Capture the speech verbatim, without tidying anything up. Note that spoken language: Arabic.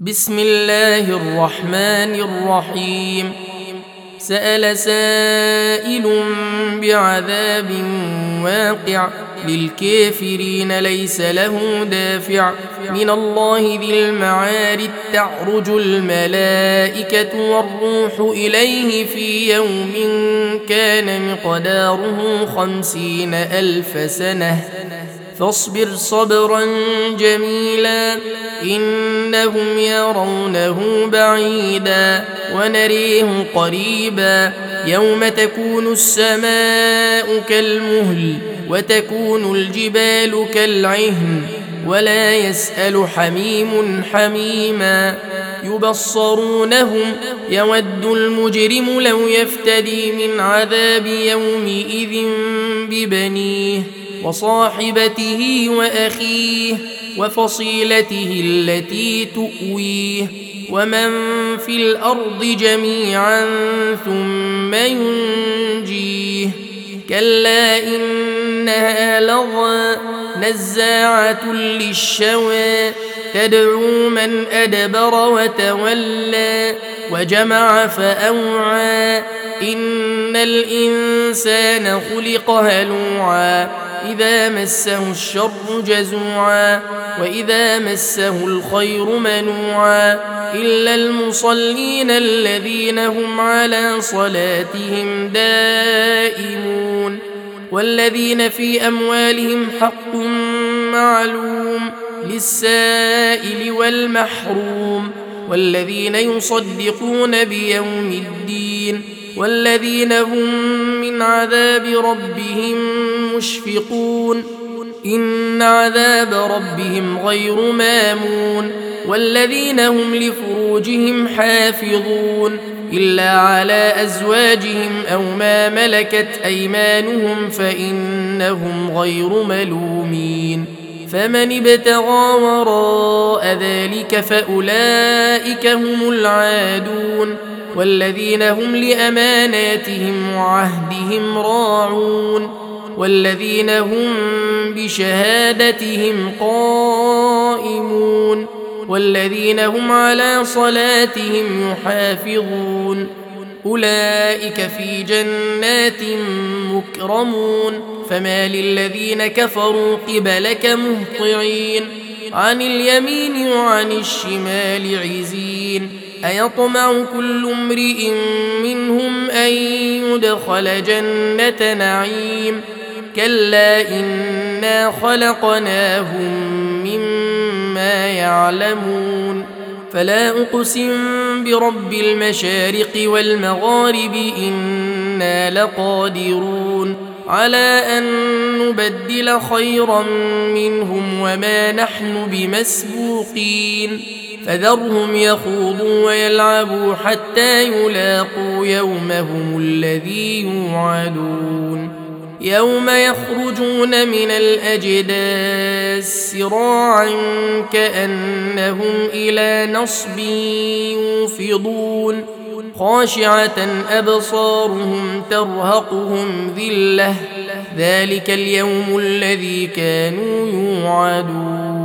بسم الله الرحمن الرحيم. سأل سائل بعذاب واقع للكافرين ليس له دافع من الله ذي المعارج تعرج الملائكة والروح إليه في يوم كان مقداره خمسين ألف سنة فاصبر صبرا جميلا إنهم يرونه بعيدا ونريه قريبا يوم تكون السماء كالمهل وتكون الجبال كالعهن ولا يسأل حميم حميما يبصرونهم يود المجرم لو يفتدي من عذاب يومئذ ببنيه وصاحبته وأخيه وفصيلته التي تؤويه ومن في الأرض جميعا ثم ينجيه كلا إنها لظى نزاعة للشوى تدعو من أدبر وتولى وجمع فأوعى إن الإنسان خلق هلوعا إذا مسه الشر جزوعا وإذا مسه الخير منوعا إلا المصلين الذين هم على صلاتهم دائمون والذين في أموالهم حق معلوم للسائل والمحروم والذين يصدقون بيوم الدين والذين هم من عذاب ربهم مشفقون إن عذاب ربهم غير مامون والذين هم لفروجهم حافظون إلا على أزواجهم أو ما ملكت أيمانهم فإنهم غير ملومين فمن ابتغى وراء ذلك فأولئك هم العادون والذين هم لأماناتهم وعهدهم راعون والذين هم بشهادتهم قائمون والذين هم على صلاتهم يحافظون أولئك في جنات مكرمون فما للذين كفروا قبلك مهطعين عن اليمين وعن الشمال عزين أيطمع كل امرئ منهم أن يدخل جنة نعيم كلا إنا خلقناهم مما يعلمون فلا أقسم برب المشارق والمغارب إنا لقادرون على أن نبدل خيرا منهم وما نحن بمسبوقين فذرهم يخوضوا ويلعبوا حتى يلاقوا يومهم الذي يوعدون يوم يخرجون من الأجداث سراعا كأنهم إلى نصب يوفضون خاشعة أبصارهم ترهقهم ذلة ذلك اليوم الذي كانوا يوعدون